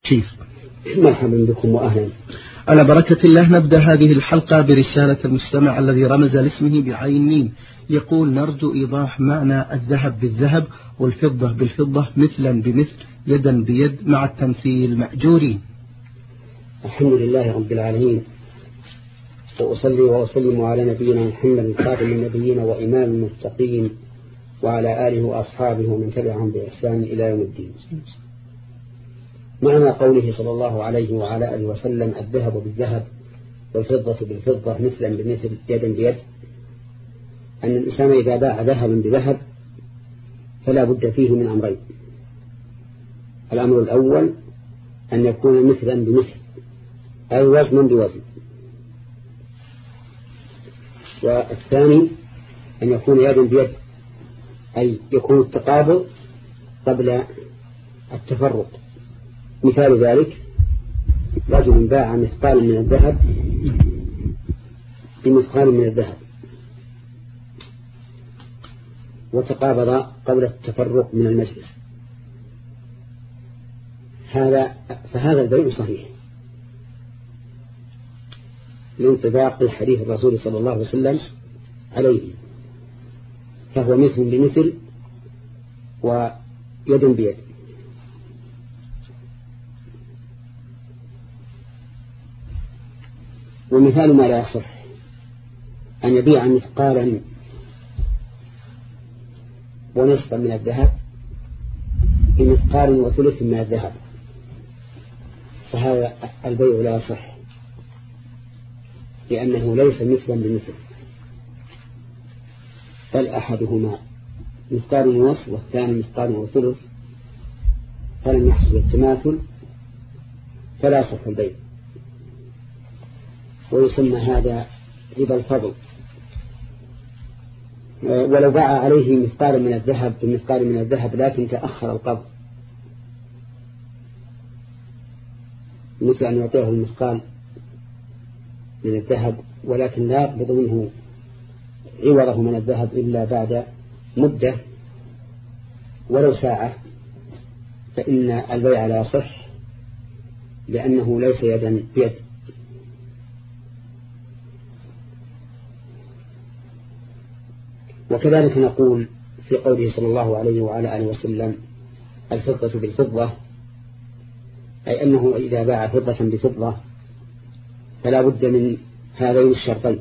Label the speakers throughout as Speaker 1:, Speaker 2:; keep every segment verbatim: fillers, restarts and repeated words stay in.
Speaker 1: كيف؟
Speaker 2: مرحبا بكم وأهلا.
Speaker 1: على بركة الله نبدأ هذه الحلقة برسالة المستمع الذي رمز لاسمه بعين ميم، يقول: نرجو إيضاح معنى الذهب بالذهب والفضة بالفضة مثلا بمثل يدا بيد مع التمثيل مأجورين.
Speaker 2: الحمد لله رب العالمين، وأصلي وأسلم على نبينا محمد خاتم النبيين وإمام المتقين وعلى آله وأصحابه ومن تبعهم بإحسان إلى يوم الدين. معنى قوله صلى الله عليه وعلى آله وسلم: الذهب بالذهب والفضة بالفضة مثلا بمثل يدا بيد، أن الإنسان إذا باع ذهبا بذهب فلا بد فيه من أمرين. الأمر الأول أن يكون مثلا بمثل، أي وزنا بوزن. والثاني أن يكون يدا بيد، أي يكون التقابض قبل التفرق. مثال ذلك: رجل باع مثقال من الذهب بمثقال من الذهب وتقابض قبل التفرق من المجلس، هذا فهذا البيع صحيح لانطباق الحديث الرسول صلى الله عليه وسلم عليه، فهو مثل بمثل ويد بيد. ومثال ما لا يصح أن يبيع مثقالا ونصفا من الذهب بمثقال وثلث من الذهب، فهذا البيع لا يصح لأنه ليس مثلا بمثل، بل أحدهما مثقال ونصف والثاني مثقال وثلث، فلم يحصل التماثل فلا يصح البيع، ويسمى هذا ربا الفضل. ولو باع عليه مثقال من الذهب بمثقال من الذهب لكن تأخر القبض، مثل أن يعطيه المثقال من الذهب ولكن لا يقبض منه عوضه من الذهب إلا بعد مدة ولو ساعة، فإن البيع لا يصح لأنه ليس يدا بيد. وكذلك نقول في قوله صلى الله عليه وعلى آله وسلم: الفضة بالفضة، أي أنه إذا باع فضة بفضة فلا بد من هذين الشرطين: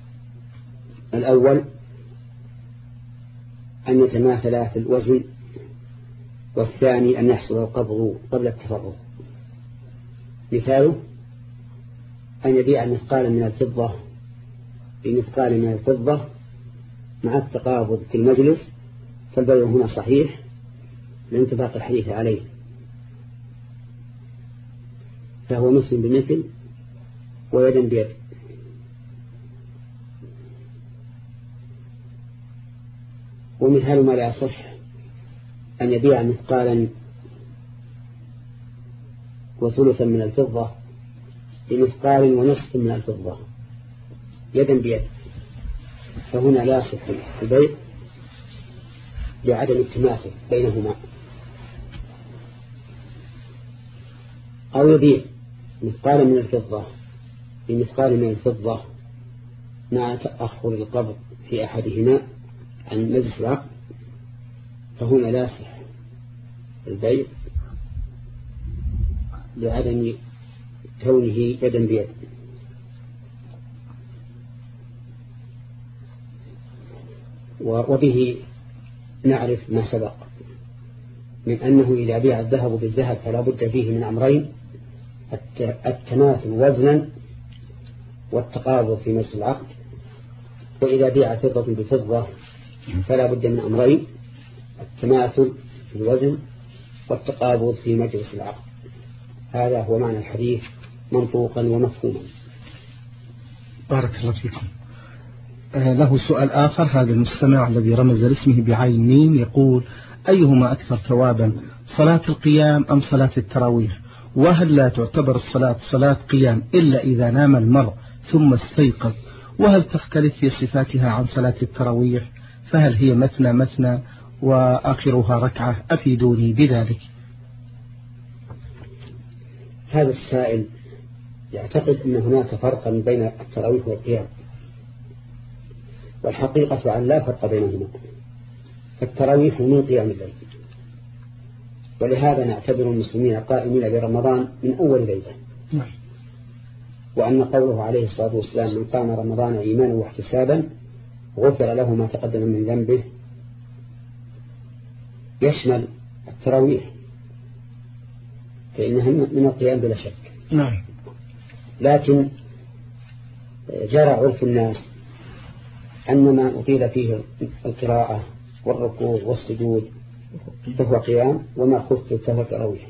Speaker 2: الأول أن يتماثلا في الوزن، والثاني أن يحصل القبض قبل التفرق. مثاله أن يبيع مثقالا من الفضة بمثقال من الفضة مع التقابض في المجلس، فالبيع هنا صحيح لانطباق الحديث عليه، فهو مثل بمثل ويدا بيد. ومثال ما لا يصح أن يبيع مثقالا وثلثا من الفضة بمثقال ونصف من الفضة يدا بيد، فهنا لا يصح البيع لعدم التماثل بينهما. أو يبيع مثقالا من الفضة بمثقال من الفضة مع تأخر القبض في أحدهما عن مجلس العقد، فهنا لا يصح البيع لعدم كونه يدا بيد. وبه نعرف ما سبق من أنه إذا بيع الذهب بالذهب فلا بد فيه من أمرين: التماثل وزنا والتقابض في مجلس العقد. وإذا بيع فضة بفضة فلا بد من أمرين: التماثل في الوزن والتقابض في مجلس العقد. هذا هو معنى الحديث منطوقا ومفهوما.
Speaker 1: بارك الله فيكم. له سؤال آخر، هذا المستمع الذي رمز لاسمه بعين ميم يقول: أيهما أكثر ثوابا، صلاة القيام أم صلاة التراويح؟ وهل لا تعتبر الصلاة صلاة قيام إلا إذا نام المرء ثم استيقظ؟ وهل تختلف في صفاتها عن صلاة التراويح؟ فهل هي مثنى مثنى وآخرها ركعة؟ أفيدوني بذلك.
Speaker 2: هذا السائل يعتقد أن هناك فرقا بين التراويح والقيام، والحقيقة أن لا فرق بينهما، فالتراويح من قيام الليل، ولهذا نعتبر المسلمين قائمين برمضان من أول ليلة. وأن قوله عليه الصلاة والسلام من قام رمضان إيمانا واحتسابا غفر له ما تقدم من ذنبه يشمل التراويح، فإنها من القيام بلا شك.
Speaker 1: نعم.
Speaker 2: لكن جرى عرف الناس أن ما أطيل فيه القراءة والركوع والسجود فهو قيام، وما خفت فهو تراويح،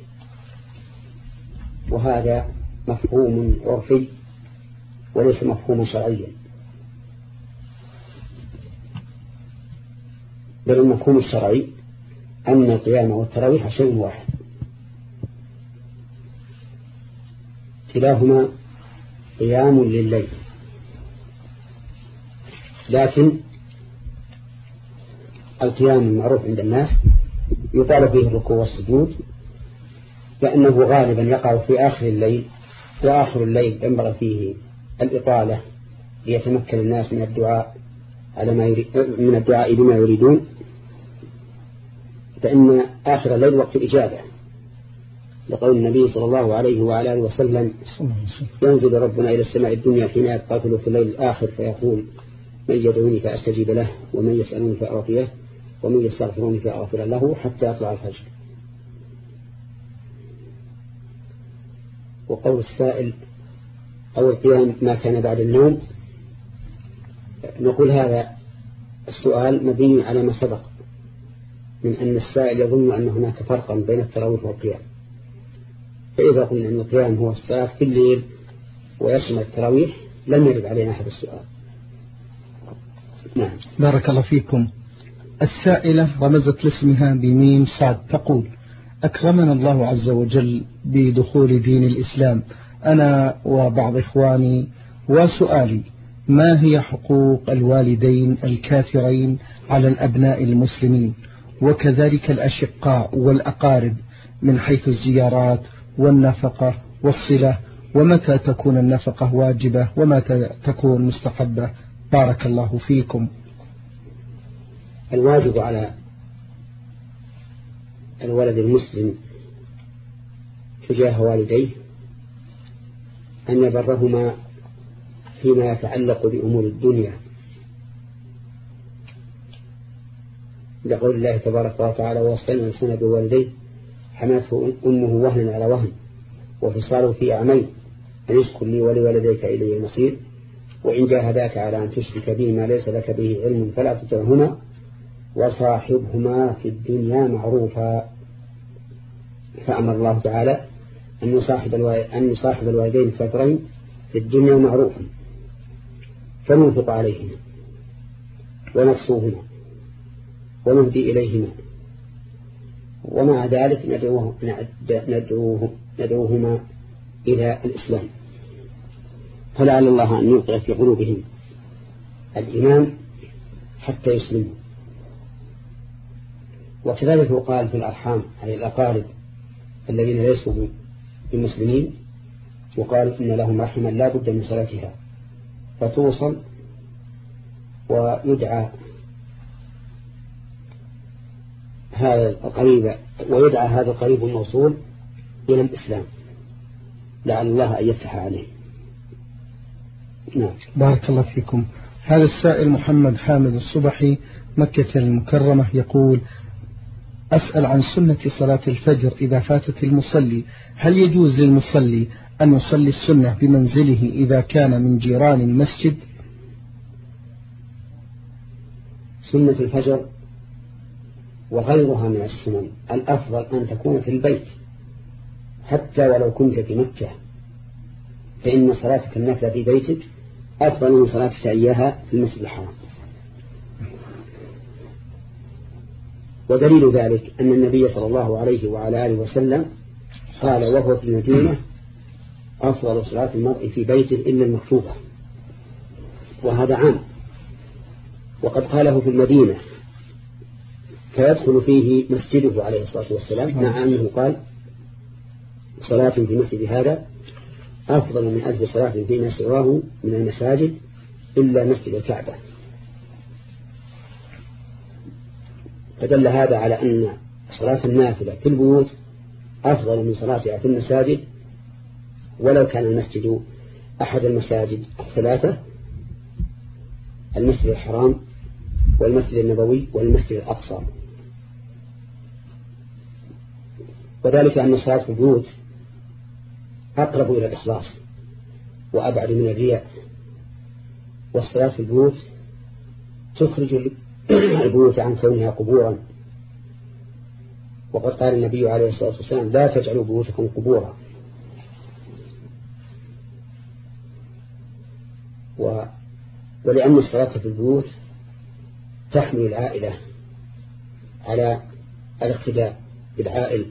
Speaker 2: وهذا مفهوم عرفي وليس مفهوم شرعيا، بل المفهوم الشرعي أن القيام والتراويح شيء واحد، كلاهما قيام لليل، لكن القيام المعروف عند الناس يطالب فيه الركوع والسجود، لأنه غالبا يقع في آخر الليل، وآخر الليل ينبغي فيه الإطالة ليتمكن الناس من الدعاء على ما يريد من الدعاء بما يريدون، فإن آخر الليل وقت الإجابة، لقول النبي صلى الله عليه وعلى آله وسلم ينزل ربنا إلى السماء الدنيا حين يبقى ثلث الليل الآخر فيقول من يدعوني فأستجيب له ومن يسألني فأعطيه ومن يستغفرني فأغفر له حتى يطلع الفجر. وقول السائل أو القيام ما كان بعد النوم، نقول هذا السؤال مبني على ما سبق من أن السائل يظن أن هناك فرقا بين التراويح والقيام، فإذا قلنا أن القيام هو الصلاة في الليل ويشمل التراويح لم يرد علينا أحد السؤال.
Speaker 1: نعم. بارك الله فيكم. السائلة رمزت لاسمها بميم سعد تقول أكرمنا الله عز وجل بدخول دين الإسلام أنا وبعض إخواني، وسؤالي ما هي حقوق الوالدين الكافرين على الأبناء المسلمين، وكذلك الأشقاء والأقارب من حيث الزيارات والنفقة والصلة، ومتى تكون النفقة واجبة ومتى تكون مستحبة؟ بارك الله فيكم.
Speaker 2: الواجب على الولد المسلم تجاه والديه أن يبرهما فيما يتعلق بأمور الدنيا، لقول الله تبارك وتعالى ووصينا الإنسان بوالديه حملته أمه وهنا على وهن وفصاله في عامين أن اشكر لي ولوالديك إلي المصير وإن جاهداك على أن تشرك به ما ليس لك به علم فلا تطعهما وصاحبهما في الدنيا معروفا. فأمر الله تعالى أن يصاحب أن يصاحب الوالدين الكافرين في الدنيا معروفا، فننفق عليهما ونكسوهما ونهدي إليهما، ومع ذلك ندعوه ندعوه ندعوهما إلى الإسلام، فلعل الله أن يوقع في قلوبهم الإيمان حتى يسلموا. وكذلك قال في الأرحام على الأقارب الذين ليسوا بمسلمين، وقال إن لهم رحما لا بد من صلاتها فتوصل ويدعى هذا القريب ويدعى هذا القريب الموصول إلى الإسلام، لعل الله أن يفتح عليه.
Speaker 1: نعم. بارك الله فيكم. هذا السائل محمد حامد الصبحي مكة المكرمة يقول أسأل عن سنة صلاة الفجر إذا فاتت المصلي، هل يجوز للمصلي أن يصلي السنة بمنزله إذا كان من جيران المسجد؟
Speaker 2: سنة الفجر وغيرها من السنن الأفضل أن تكون في البيت حتى ولو كنت في مكة، فإن صلاتك النافلة في بيتك أفضل من صلاتك إياها في المسجد الحرام. ودليل ذلك أن النبي صلى الله عليه وعلى آله وسلم قال وهو في المدينة أفضل صلاة المرء في بيته إلا المكتوبة، وهذا عام، وقد قاله في المدينة فيدخل فيه مسجده عليه الصلاة والسلام، مع أنه قال صلاة في مسجد هذا أفضل من ألف صلاة فيما سواه من المساجد إلا مسجد الكعبة. فدل هذا على أن صلاة النافلة في البيوت أفضل من صلاتها في المساجد، ولو كان المسجد أحد المساجد الثلاثة: المسجد الحرام والمسجد النبوي والمسجد الأقصى. وذلك أن الصلاة في البيوت أقرب إلى الإخلاص وأبعد من الرياء، والصلاة في البيوت تخرج البيوت عن كونها قبورا، وقد قال النبي عليه الصلاة والسلام: لا تجعلوا بيوتكم قبورا. و... ولأن الصلاة في البيوت تحمل العائلة على الاقتداء بالعائل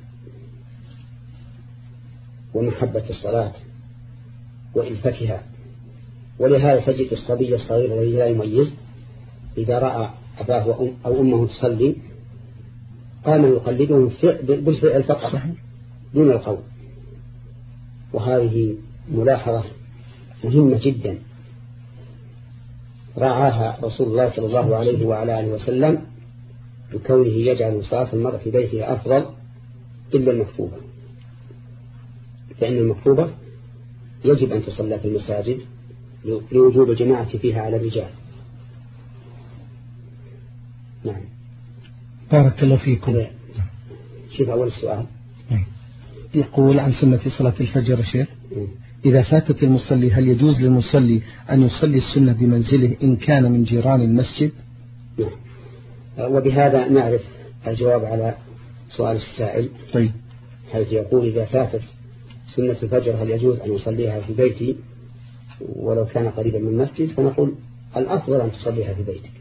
Speaker 2: ومحبة الصلاة وإلفتها، ولهذا تجد الصبي الصغير الذي لا يميز إذا رأى أباه أو أمه تصلي قام يقلدهم بالفعل فقط دون القول. وهذه ملاحظة مهمة جدا رعاها رسول الله صلى الله عليه وعلى آله وسلم بكونه يجعل صلاة المرء في بيته أفضل إلا المكتوبة، فإن المكتوبة يجب أن تصلى في المساجد لوجوب الجماعة فيها على الرجال. نعم.
Speaker 1: بارك الله فيكم.
Speaker 2: شوف أول السؤال
Speaker 1: يقول عن سنة صلاة الفجر يا شيخ: إذا فاتت المصلي هل يجوز للمصلي أن يصلي السنة بمنزله إن كان من جيران المسجد؟
Speaker 2: نعم. وبهذا نعرف الجواب على سؤال السائل.
Speaker 1: طيب.
Speaker 2: حيث يقول: إذا فاتت سنة الفجر هل يجوز أن يصليها في بيتي ولو كان قريبا من المسجد؟ فنقول الأفضل أن تصليها في بيتك،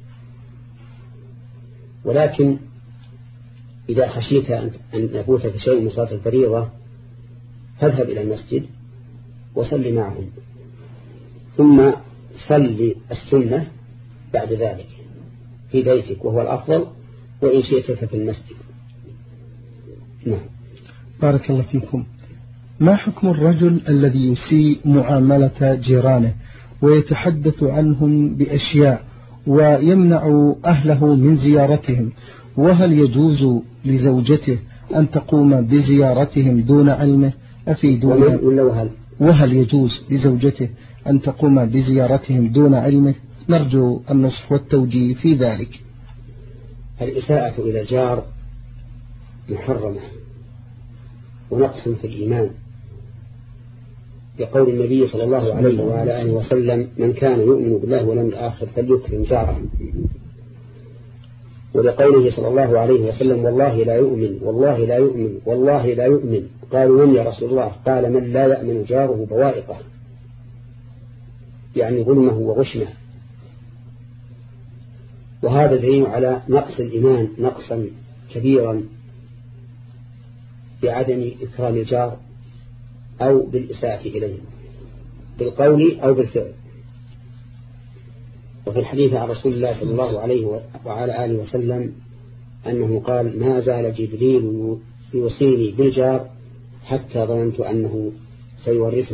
Speaker 2: ولكن إذا خشيت أن يفوتك شيء من صلاة الفريضة فاذهب إلى المسجد وصلي معهم، ثم صلي السنة بعد ذلك في بيتك وهو الأفضل، وإن شئت ففي المسجد. نعم.
Speaker 1: بارك الله فيكم. ما حكم الرجل الذي يسيء معاملة جيرانه ويتحدث عنهم بأشياء ويمنع أهله من زيارتهم، وهل يجوز لزوجته أن تقوم بزيارتهم دون علمه؟ أفيدونا.
Speaker 2: وهل
Speaker 1: وهل يجوز لزوجته أن تقوم بزيارتهم دون علمه؟ نرجو النصح والتوجيه في ذلك.
Speaker 2: الإساءة إلى الجار محرمة ونقص في الإيمان، لقول النبي صلى الله عليه وعلى آله وسلم: من كان يؤمن بالله واليوم الآخر فليكرم جاره. ولقوله صلى الله عليه وسلم: والله لا يؤمن والله لا يؤمن والله لا يؤمن. قالوا: من يا رسول الله؟ قال: من لا يأمن جاره بوائقه، يعني ظلمه وغشمه. وهذا دليل على نقص الإيمان نقصا كبيرا بعدم إكرام الجار أو بالإساءة إليه بالقول أو بالفعل. وفي الحديث عن رسول الله صلى الله عليه وعلى آله وسلم أنه قال: ما زال جبريل يوصيني بالجار حتى ظننت أنه سيورثه.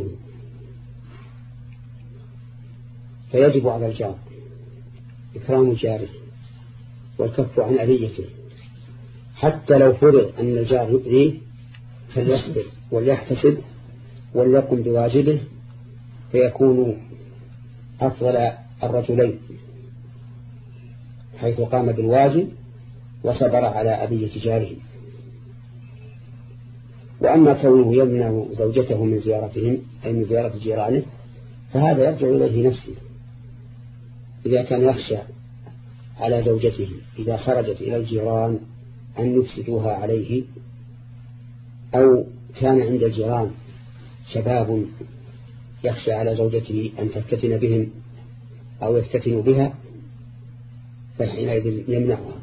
Speaker 2: فيجب على الجار إكرام جاره والكف عن أذيته، حتى لو فرض أن الجار يؤذيه فليصبر وليحتسب وليقم بواجبه، فيكون أفضل الرجلين، حيث قام بالواجب وصبر على أذية جاره. وأما كونه يمنع زوجته من زيارتهم أي من زيارة جيرانه فهذا يرجع إليه نفسه. إذا كان يخشى على زوجته إذا خرجت إلى الجيران أن يفسدوها عليه، أو كان عند الجيران شباب يخشى على زوجته أن تفتتن بهم أو يفتتنوا بها، فحينئذ يمنعها،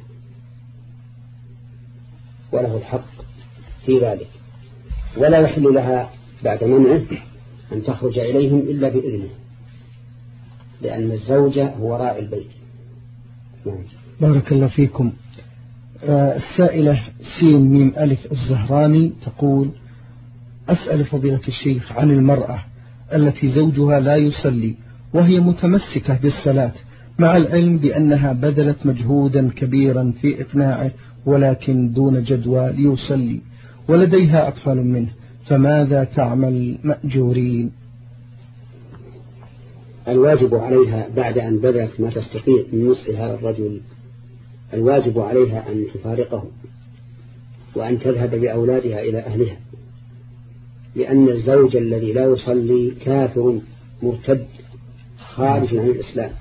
Speaker 2: وله الحق في ذلك، ولا يحل لها بعد منعه أن تخرج إليهم إلا بإذنه، لأن الزوجة هو راعي البيت. نعم.
Speaker 1: بارك الله فيكم. آه السائلة سين ميم ألف الزهراني تقول: أسأل فضيلة الشيخ عن المرأة التي زوجها لا يصلي وهي متمسكة بالصلاة مع العلم بأنها بذلت مجهودا كبيرا في إقناعه ولكن دون جدوى ليصلي ولديها أطفال منه، فماذا تعمل مأجورين؟
Speaker 2: الواجب عليها بعد أن بذلت ما تستطيع من نصح هذا الرجل، الواجب عليها أن تفارقه وأن تذهب بأولادها إلى أهلها، لأن الزوج الذي لا يصلي كافر مرتد خارج عن الإسلام.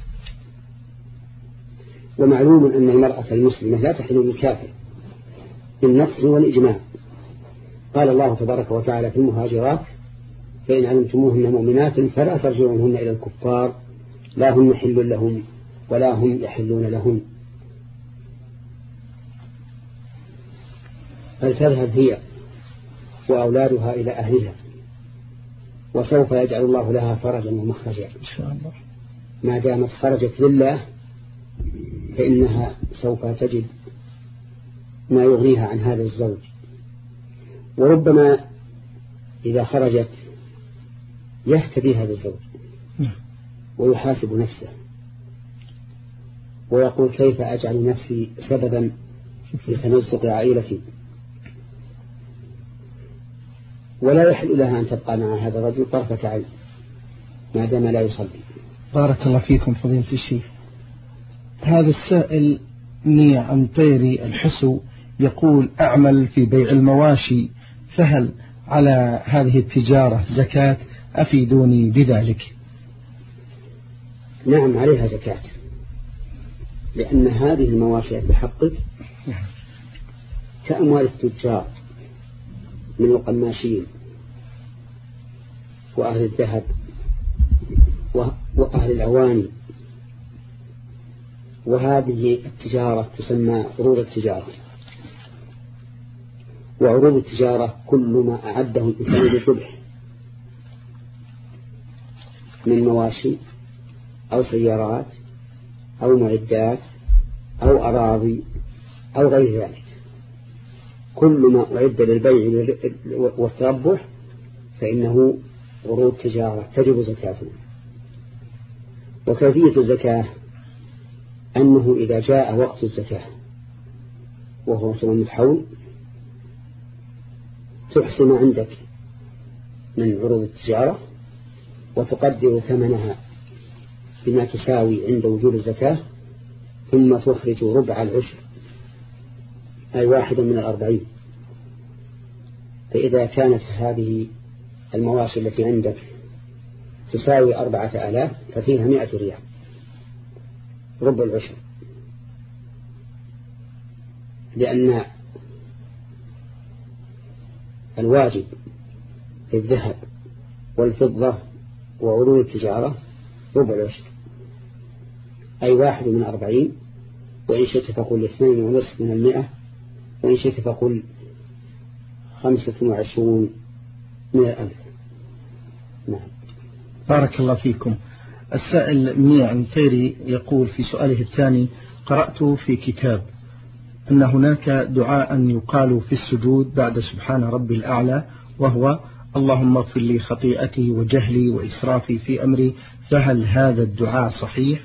Speaker 2: ومعلوم أن المرأة المسلمة لا تحل للكافر بالنص والإجماع. قال الله تبارك وتعالى في المهاجرات: فإن علمتموهن مؤمنات فلا ترجعوهن إلى الكفار لا هم يحل لهم ولا هم يحلون لهم. فلتذهب هي وأولادها إلى أهلها، وسوف يجعل الله لها فرجا ومخرجا إن شاء الله. ما دامت خرجت لله فإنها سوف تجد ما يغنيها عن هذا الزوج. وربما إذا خرجت يهتدي هذا الزوج ويحاسب نفسه ويقول: كيف أجعل نفسي سببا لتمزق عائلتي؟ ولا يحل لها أن تبقى مع هذا الرجل طرفة عين ما دام لا يصلي.
Speaker 1: بارك الله فيكم فضيلة الشيخ. هذا السائل نيع أمطيري الحسو يقول: أعمل في بيع المواشي، فهل على هذه التجارة زكاة؟ أفيدوني بذلك.
Speaker 2: نعم عليها زكاة، لأن هذه المواشي بحقك كأموال التجار من القماشين وأهل الذهب وأهل الأواني، وهذه التجارة تسمى عروض التجارة. وعروض التجارة كل ما أعده الإنسان للربح من مواشي أو سيارات أو معدات أو أراضي أو غير ذلك، كل ما أعد للبيع والتربح فإنه عروض تجارة تجب زكاته. وكيفية الزكاة أنه إذا جاء وقت الزكاة وهو ثمن الحول تحسن ما عندك من عروض التجارة وتقدر ثمنها بما تساوي عند وجود الزكاة، ثم تخرج ربع العشر أي واحد من الأربعين. فإذا كانت هذه المواشي التي عندك تساوي أربعة آلاف ففيها مئة ريال ربع العشر، لأن الواجب في الذهب والفضة وعروض التجارة ربع العشر أي واحد من أربعين، وإن شئت فقل اثنين ونصف من المئة، وإن شئت فقل خمسة وعشرون من الألف. نعم.
Speaker 1: بارك الله فيكم. السائل منيع الخيري يقول في سؤاله الثاني: قرأت في كتاب أن هناك دعاء يقال في السجود بعد سبحان ربي الأعلى، وهو: اللهم اغفر لي خطيئتي وجهلي وإسرافي في أمري، فهل هذا الدعاء صحيح؟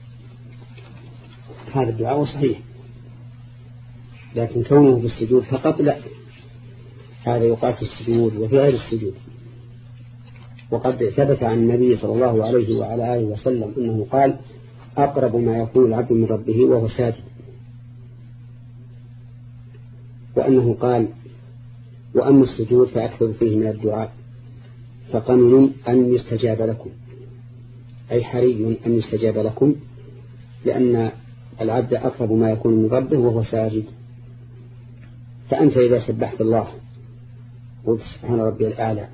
Speaker 2: هذا الدعاء صحيح، لكن كونه في السجود فقط لا، هذا يقال في السجود وفي غير السجود. وقد ثبت عن النبي صلى الله عليه وعلى آله وسلم أنه قال: أقرب ما يكون العبد من ربه وهو ساجد، وأنه قال: وأما السجود فأكثر فيه من الدعاء فقمن أن يستجاب لكم، أي حري أن يستجاب لكم، لأن العبد أقرب ما يكون من ربه وهو ساجد. فأنت إذا سبحت الله قلت سبحان ربي الأعلى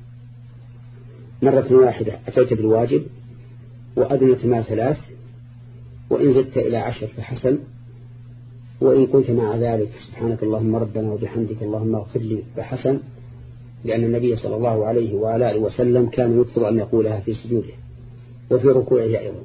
Speaker 2: مرة واحدة أتيت بالواجب وأدنت ما ثلاث، وإن زدت إلى عشر فحسن، وإن قلت مع ذلك سبحانك اللهم ربنا وبحمدك اللهم اغفر لي فحسن، لأن النبي صلى الله عليه وعلى آله وسلم كان يكثر أن يقولها في سجوده وفي ركوعه أيضا.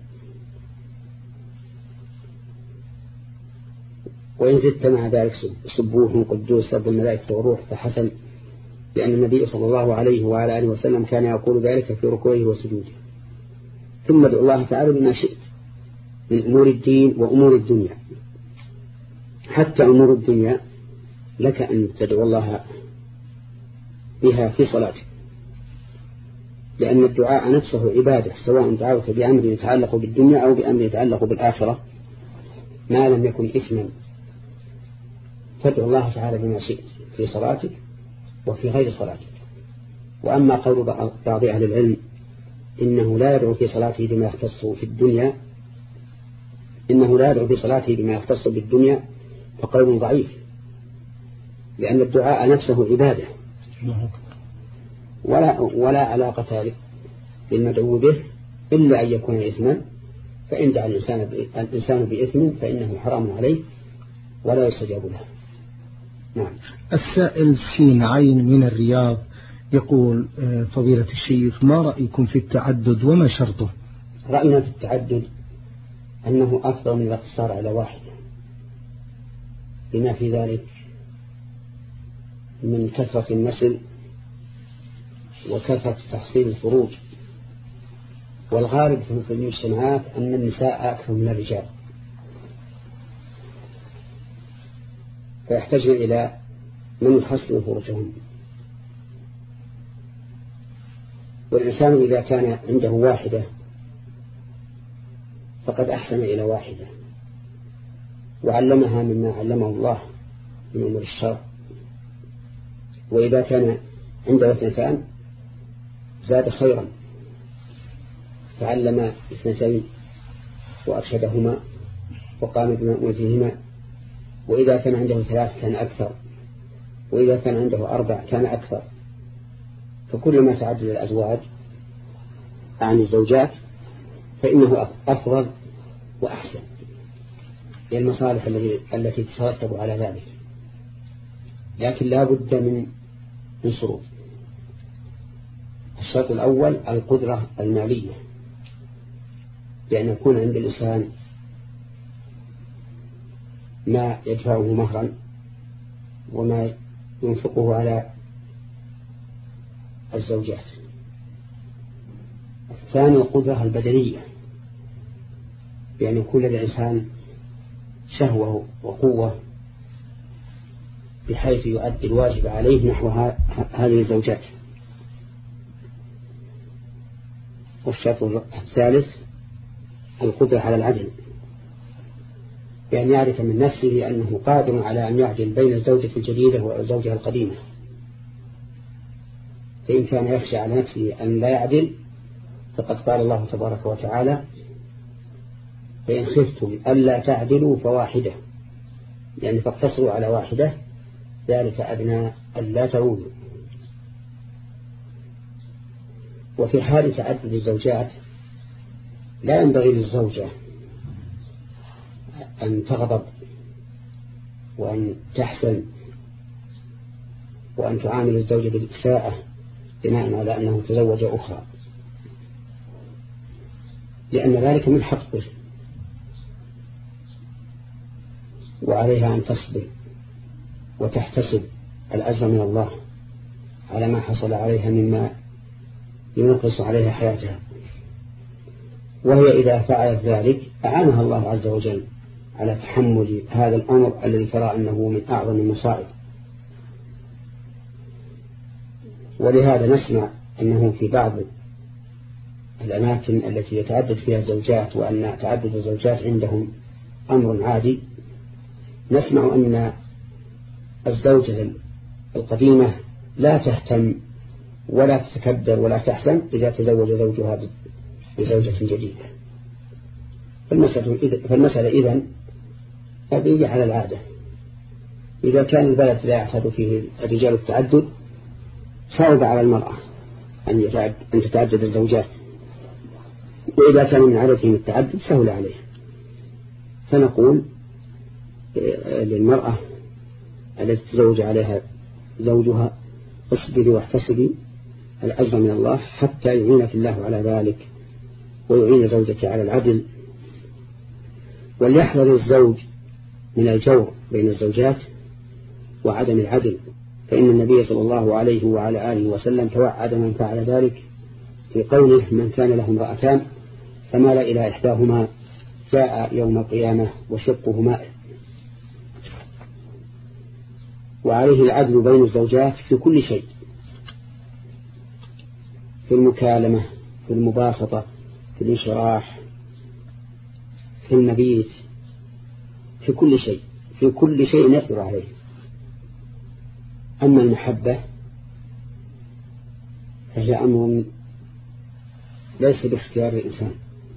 Speaker 2: وإن زدت مع ذلك سبوح قدوس رب الملائكة والروح فحسن، لأن النبي صلى الله عليه وعلى آله وسلم كان يقول ذلك في ركوعه وسجوده. ثم ادعو الله تعالى بما شئت من أمور الدين وأمور الدنيا. حتى أمور الدنيا لك أن تدعو الله بها في صلاتك، لأن الدعاء نفسه عبادة، سواء دعوت بأمر يتعلق بالدنيا أو بأمر يتعلق بالآخرة ما لم يكن إثما. فادعو الله تعالى بما شئت في صلاتك وفي غير صلاتك. وأما قول بعض أهل العلم إنه لا يدعو في صلاته بما يختص في الدنيا إنه لا يدعو في صلاته بما يختص بالدنيا فقول ضعيف، لأن الدعاء نفسه عبادة ولا, ولا علاقة للمدعو به إلا أن يكون إثما، فإن دعا الإنسان بإثم فإنه حرام عليه ولا يستجاب له. نعم.
Speaker 1: السائل سين عين من الرياض يقول فضيلة الشيخ ما رأيكم في التعدد وما شرطه؟
Speaker 2: رأينا في التعدد أنه أفضل من الاقتصار على واحد، لما في ذلك من كثرة النسل وكثرة تحصيل الفروج، والغالب في المجتمعات أن النساء أكثر من الرجال، فيحتاجون إلى من يحصل فروجهم. والإنسان إذا كان عنده واحدة فقد أحسن إلى واحدة وعلمها مما علمه الله من أمور الشرع، وإذا كان عنده اثنتان زاد خيرا فعلم اثنتين وأرشدهما وقام بمأمورهما، وإذا كان عنده ثلاث كان أكثر، وإذا كان عنده أربع كان أكثر. فكلما تعدد الأزواج عن الزوجات فإنه أفضل وأحسن للمصالح التي تترتب على ذلك. لكن لا بد من من شروط. الشرط الأول القدرة المالية، بأن يكون عند الإنسان ما يدفعه مهرا وما ينفقه على الزوجات. الثاني القدرة البدنية، بأن يكون للإنسان شهوة وقوة بحيث يؤدي الواجب عليه نحو هذه الزوجات. والشرط الثالث القدرة على العدل، بأن يعرف من نفسه أنه قادر على أن يعدل بين الزوجة الجديدة والزوجة القديمة. فإن كان يخشى على نفسه أن لا يعدل فقد قال الله تبارك وتعالى فإن خفتم ألا تعدلوا فواحدة، يعني فاقتصروا على واحدة ذلك أدنى ألا تعودوا. وفي حال تعدد الزوجات لا ينبغي للزوجة أن تغضب وأن تحزن وأن تعامل الزوجة بالإساءة بناء على أنه تزوج أخرى، لأن ذلك من حقه، وعليها أن تصبر وتحتسب الأجر من الله على ما حصل عليها مما ينقص عليها حياتها. وهي إذا فعلت ذلك أعانها الله عز وجل على تحمل هذا الأمر الذي ترى أنه من أعظم المصائب. ولهذا نسمع أنه في بعض الأماكن التي يتعدد فيها الزوجات وأن تعدد الزوجات عندهم أمر عادي، نسمع أن الزوجة القديمة لا تهتم ولا تتكبر ولا تحزن إذا تزوج زوجها بزوجة جديدة. فالمسألة, فالمسألة إذن مبنية على العادة. إذا كان البلد لا يعتاد فيه الرجال التعدد صعب على المرأة أن تتعدد الزوجات، وإذا كان من عادتهم التعدد سهل عليه. فنقول للمرأة التي تزوج عليها زوجها اصبري واحتسبي الأجر من الله حتى يعينك الله على ذلك ويعين زوجك على العدل. وليحذر الزوج من الجور بين الزوجات وعدم العدل فإن النبي صلى الله عليه وعلى آله وسلم توعد من فعل ذلك في قوله من كان له امرأتان فمال إلى إحداهما جاء يوم القيامة وشقه مائل. وعليه العدل بين الزوجات في كل شيء، في المكالمة، في المباسطة، في الانشراح، في المبيت، في كل شيء، في كل شيء يقدر عليه. أما المحبة فهي أمر ليس باختيار الإنسان،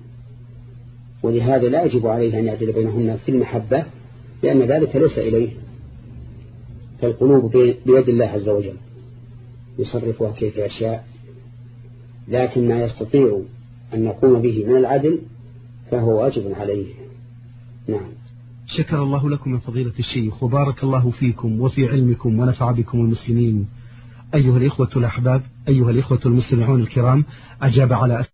Speaker 2: ولهذا لا يجب عليه أن يعدل بينهن في المحبة، لأن ذلك ليس إليه. فالقلوب بيد الله عز وجل يصرفها كيف يشاء، لكن ما يستطيع أن نقوم به من العدل فهو واجب عليه. نعم.
Speaker 1: شكر الله لكم من فضيلة الشيخ وبارك الله فيكم وفي علمكم ونفع بكم المسلمين. أيها الإخوة الأحباب، أيها الإخوة المستمعون الكرام، أجاب على